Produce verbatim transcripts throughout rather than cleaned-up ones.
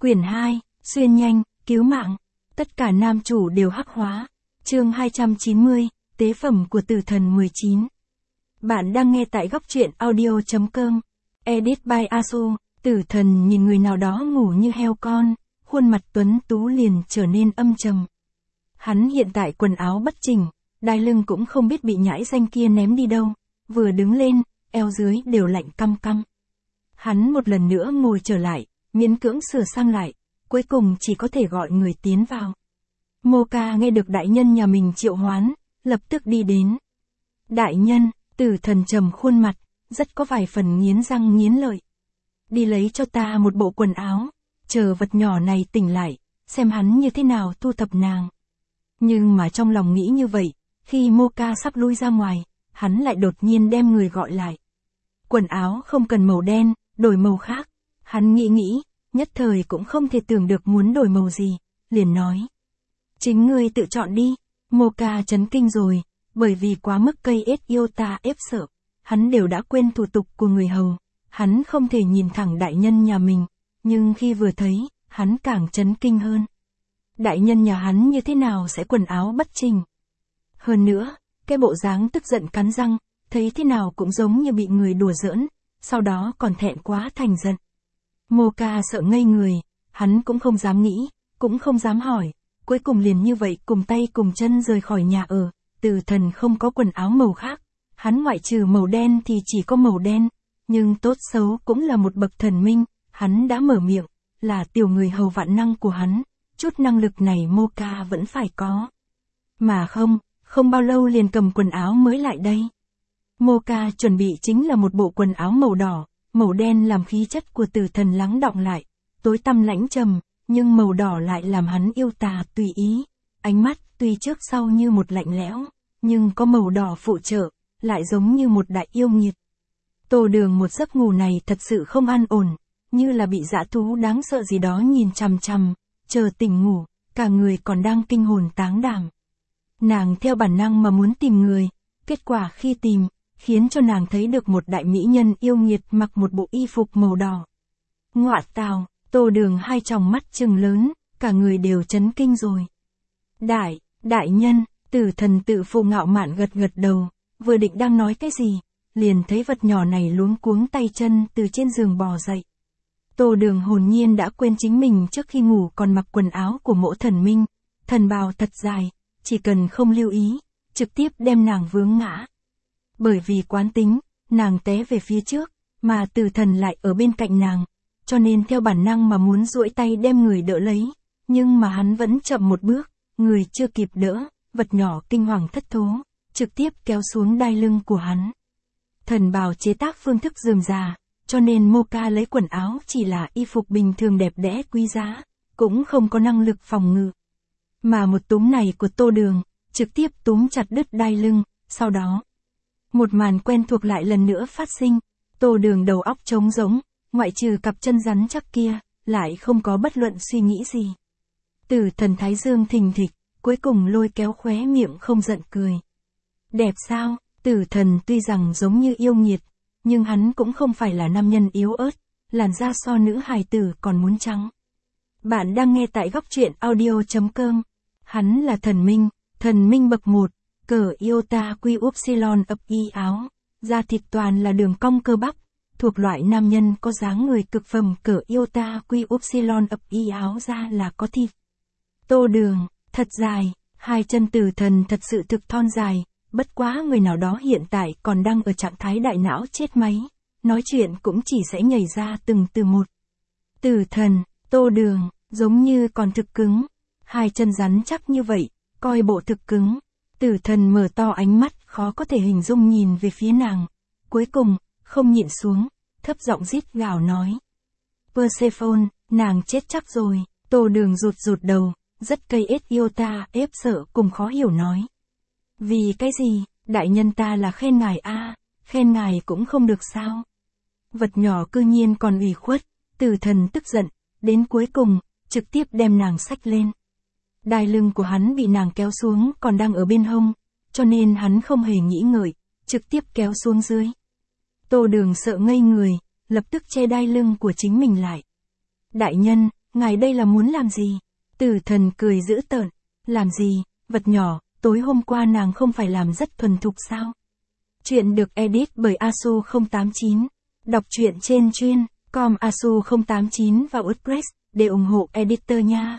Quyển hai, xuyên nhanh, cứu mạng. Tất cả nam chủ đều hắc hóa. Chương hai trăm chín mươi, tế phẩm của tử thần mười chín. Bạn đang nghe tại góc truyện audio chấm com. Edit by Asu. Tử thần nhìn người nào đó ngủ như heo con, khuôn mặt tuấn tú liền trở nên âm trầm. Hắn hiện tại quần áo bất chỉnh, đai lưng cũng không biết bị nhãi danh kia ném đi đâu, vừa đứng lên, eo dưới đều lạnh căm căm. Hắn một lần nữa ngồi trở lại, miễn cưỡng sửa sang lại, cuối cùng chỉ có thể gọi người tiến vào. Moka nghe được đại nhân nhà mình triệu hoán, lập tức đi đến. Đại nhân, tử thần trầm khuôn mặt, rất có vài phần nghiến răng nghiến lợi. Đi lấy cho ta một bộ quần áo, chờ vật nhỏ này tỉnh lại, xem hắn như thế nào thu thập nàng. Nhưng mà trong lòng nghĩ như vậy, khi Moka sắp lui ra ngoài, hắn lại đột nhiên đem người gọi lại. Quần áo không cần màu đen, đổi màu khác. Hắn nghĩ nghĩ, nhất thời cũng không thể tưởng được muốn đổi màu gì, liền nói. Chính ngươi tự chọn đi. Moka chấn kinh rồi, bởi vì quá mức cây ết yêu ta ép sợ, hắn đều đã quên thủ tục của người hầu. Hắn không thể nhìn thẳng đại nhân nhà mình, nhưng khi vừa thấy, hắn càng chấn kinh hơn. Đại nhân nhà hắn như thế nào sẽ quần áo bất chỉnh? Hơn nữa, cái bộ dáng tức giận cắn răng, thấy thế nào cũng giống như bị người đùa giỡn, sau đó còn thẹn quá thành giận. Moka sợ ngây người, hắn cũng không dám nghĩ, cũng không dám hỏi, cuối cùng liền như vậy cùng tay cùng chân rời khỏi nhà ở. Tử thần không có quần áo màu khác, hắn ngoại trừ màu đen thì chỉ có màu đen, nhưng tốt xấu cũng là một bậc thần minh, hắn đã mở miệng, là tiểu người hầu vạn năng của hắn, chút năng lực này Moka vẫn phải có. Mà không, không bao lâu liền cầm quần áo mới lại đây. Moka chuẩn bị chính là một bộ quần áo màu đỏ, màu đen làm khí chất của tử thần lắng đọng lại, tối tăm lãnh trầm, nhưng màu đỏ lại làm hắn yêu tà tùy ý. Ánh mắt tuy trước sau như một lạnh lẽo, nhưng có màu đỏ phụ trợ, lại giống như một đại yêu nghiệt. Tô Đường một giấc ngủ này thật sự không an ổn, như là bị dã thú đáng sợ gì đó nhìn chằm chằm, chờ tỉnh ngủ, cả người còn đang kinh hồn táng đảm. Nàng theo bản năng mà muốn tìm người, kết quả khi tìm, khiến cho nàng thấy được một đại mỹ nhân yêu nghiệt mặc một bộ y phục màu đỏ. Ngọa tào, Tô Đường hai tròng mắt trừng lớn, cả người đều chấn kinh rồi. Đại, đại nhân, tử thần tự phụ ngạo mạn gật gật đầu, vừa định đang nói cái gì, liền thấy vật nhỏ này luống cuống tay chân từ trên giường bò dậy. Tô Đường hồn nhiên đã quên chính mình trước khi ngủ còn mặc quần áo của mỗ thần minh, thần bào thật dài, chỉ cần không lưu ý, trực tiếp đem nàng vướng ngã. Bởi vì quán tính, nàng té về phía trước, mà tử thần lại ở bên cạnh nàng, cho nên theo bản năng mà muốn duỗi tay đem người đỡ lấy, nhưng mà hắn vẫn chậm một bước, người chưa kịp đỡ, vật nhỏ kinh hoàng thất thố, trực tiếp kéo xuống đai lưng của hắn. Thần bào chế tác phương thức rườm rà, cho nên Moka lấy quần áo chỉ là y phục bình thường đẹp đẽ quý giá, cũng không có năng lực phòng ngự. Mà một túm này của Tô Đường, trực tiếp túm chặt đứt đai lưng, sau đó. Một màn quen thuộc lại lần nữa phát sinh, Tô Đường đầu óc trống rỗng, ngoại trừ cặp chân rắn chắc kia, lại không có bất luận suy nghĩ gì. Tử thần thái dương thình thịch, cuối cùng lôi kéo khóe miệng không giận cười. Đẹp sao? Tử thần tuy rằng giống như yêu nghiệt, nhưng hắn cũng không phải là nam nhân yếu ớt, làn da so nữ hài tử còn muốn trắng. Bạn đang nghe tại góc truyện audio chấm com. Hắn là thần minh, thần minh bậc một, cờ iota quy upsilon ập y áo, da thịt toàn là đường cong cơ bắp, thuộc loại nam nhân có dáng người cực phẩm. Cờ iota quy upsilon ập y áo da là có thịt. Tô Đường, thật dài, hai chân tử thần thật sự thực thon dài. Bất quá người nào đó hiện tại còn đang ở trạng thái đại não chết máy, nói chuyện cũng chỉ sẽ nhảy ra từng từ một. Tử thần, Tô Đường, giống như còn thực cứng, hai chân rắn chắc như vậy, coi bộ thực cứng. Tử thần mở to ánh mắt khó có thể hình dung nhìn về phía nàng, cuối cùng, không nhịn xuống, thấp giọng rít gào nói. Persephone, nàng chết chắc rồi. Tô Đường rụt rụt đầu, rất cây ết yêu ta ép sợ cùng khó hiểu nói. Vì cái gì, đại nhân ta là khen ngài a, khen ngài cũng không được sao. Vật nhỏ cư nhiên còn ủy khuất, tử thần tức giận, đến cuối cùng, trực tiếp đem nàng xách lên. Đai lưng của hắn bị nàng kéo xuống còn đang ở bên hông, cho nên hắn không hề nghĩ ngợi, trực tiếp kéo xuống dưới. Tô Đường sợ ngây người, lập tức che đai lưng của chính mình lại. Đại nhân, ngài đây là muốn làm gì? Tử thần cười dữ tợn. Làm gì, vật nhỏ, tối hôm qua nàng không phải làm rất thuần thục sao? Chuyện được edit bởi Asu không tám chín. Đọc truyện trên chuyên chấm com Asu không tám chín và WordPress để ủng hộ editor nha.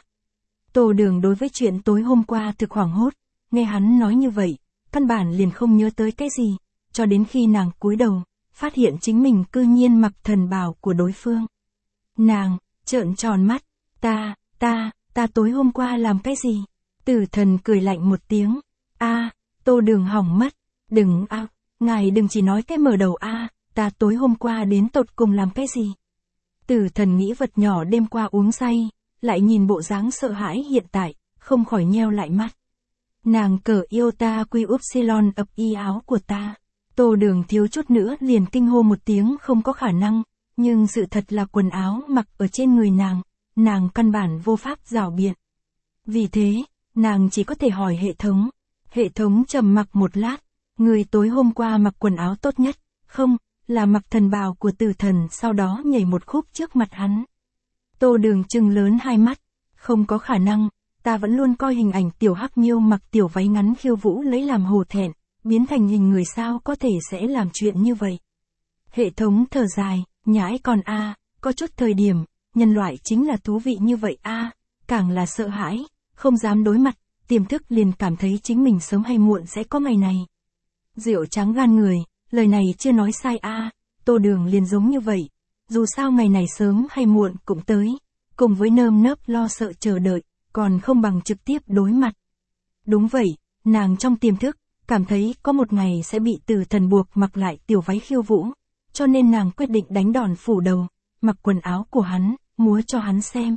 Tô Đường đối với chuyện tối hôm qua thực hoảng hốt, nghe hắn nói như vậy, căn bản liền không nhớ tới cái gì, cho đến khi nàng cúi đầu, phát hiện chính mình cư nhiên mặc thần bào của đối phương. Nàng trợn tròn mắt, ta, ta, ta tối hôm qua làm cái gì? Tử thần cười lạnh một tiếng, a, Tô Đường hỏng mất, đừng a, ngài đừng chỉ nói cái mở đầu a, ta tối hôm qua đến tột cùng làm cái gì? Tử thần nghĩ vật nhỏ đêm qua uống say, lại nhìn bộ dáng sợ hãi hiện tại, không khỏi nheo lại mắt. Nàng cởi iota quy upsilon ập y áo của ta. Tô Đường thiếu chút nữa liền kinh hô một tiếng không có khả năng, nhưng sự thật là quần áo mặc ở trên người nàng, nàng căn bản vô pháp rảo biện. Vì thế, nàng chỉ có thể hỏi hệ thống. Hệ thống trầm mặc một lát, người tối hôm qua mặc quần áo tốt nhất, không, là mặc thần bào của tử thần, sau đó nhảy một khúc trước mặt hắn. Tô Đường trừng lớn hai mắt, không có khả năng, ta vẫn luôn coi hình ảnh tiểu hắc miêu mặc tiểu váy ngắn khiêu vũ lấy làm hổ thẹn, biến thành hình người sao có thể sẽ làm chuyện như vậy. Hệ thống thở dài, nhãi còn a, có chút thời điểm, nhân loại chính là thú vị như vậy a, càng là sợ hãi, không dám đối mặt, tiềm thức liền cảm thấy chính mình sớm hay muộn sẽ có ngày này. Rượu trắng gan người, lời này chưa nói sai a, Tô Đường liền giống như vậy, dù sao ngày này sớm hay muộn cũng tới, cùng với nơm nớp lo sợ chờ đợi, còn không bằng trực tiếp đối mặt. Đúng vậy, nàng trong tiềm thức, cảm thấy có một ngày sẽ bị tử thần buộc mặc lại tiểu váy khiêu vũ, cho nên nàng quyết định đánh đòn phủ đầu, mặc quần áo của hắn, múa cho hắn xem.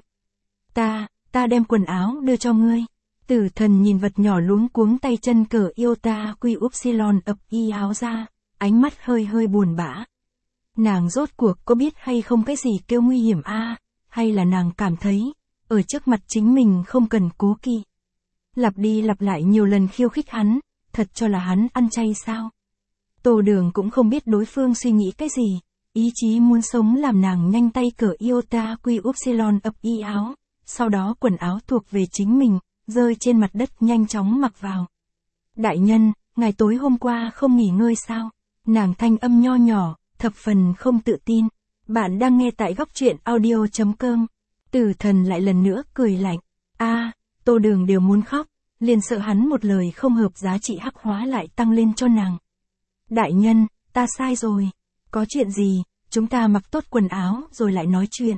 Ta, ta đem quần áo đưa cho ngươi. Tử thần nhìn vật nhỏ luống cuống tay chân cởi iota quy upsilon ập y áo ra, ánh mắt hơi hơi buồn bã. Nàng rốt cuộc có biết hay không cái gì kêu nguy hiểm a, hay là nàng cảm thấy, ở trước mặt chính mình không cần cố kỵ. Lặp đi lặp lại nhiều lần khiêu khích hắn, thật cho là hắn ăn chay sao? Tô Đường cũng không biết đối phương suy nghĩ cái gì, ý chí muốn sống làm nàng nhanh tay cởi iota quy upsilon ập y áo, sau đó quần áo thuộc về chính mình, rơi trên mặt đất nhanh chóng mặc vào. Đại nhân, ngày tối hôm qua không nghỉ ngơi sao? Nàng thanh âm nho nhỏ, thập phần không tự tin. Bạn đang nghe tại góc truyện audio chấm com. Tử thần lại lần nữa cười lạnh. A, Tô Đường đều muốn khóc, liền sợ hắn một lời không hợp giá trị hắc hóa lại tăng lên cho nàng. Đại nhân, ta sai rồi. Có chuyện gì, chúng ta mặc tốt quần áo rồi lại nói chuyện.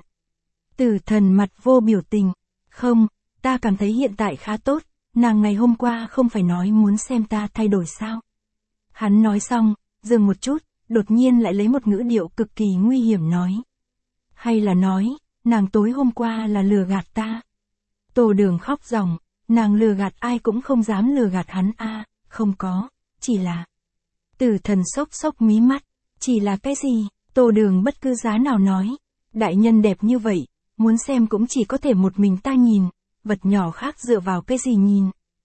Tử thần mặt vô biểu tình. Không, ta cảm thấy hiện tại khá tốt, nàng ngày hôm qua không phải nói muốn xem ta thay đổi sao. Hắn nói xong, dừng một chút, đột nhiên lại lấy một ngữ điệu cực kỳ nguy hiểm nói. Hay là nói, nàng tối hôm qua là lừa gạt ta. Tô Đường khóc ròng, nàng lừa gạt ai cũng không dám lừa gạt hắn a, không có, chỉ là. Tử thần sốc sốc mí mắt, chỉ là cái gì? Tô Đường bất cứ giá nào nói, đại nhân đẹp như vậy, muốn xem cũng chỉ có thể một mình ta nhìn, vật nhỏ khác dựa vào cái gì nhìn.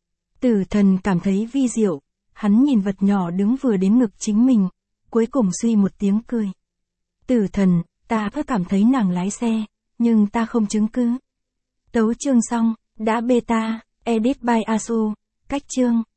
Tử thần cảm thấy vi diệu, hắn nhìn vật nhỏ đứng vừa đến ngực chính mình, cuối cùng suy một tiếng cười. Tử thần, ta cứ cảm thấy nàng lái xe, nhưng ta không chứng cứ. Tấu chương xong, đã beta, edit by Asu, cách chương.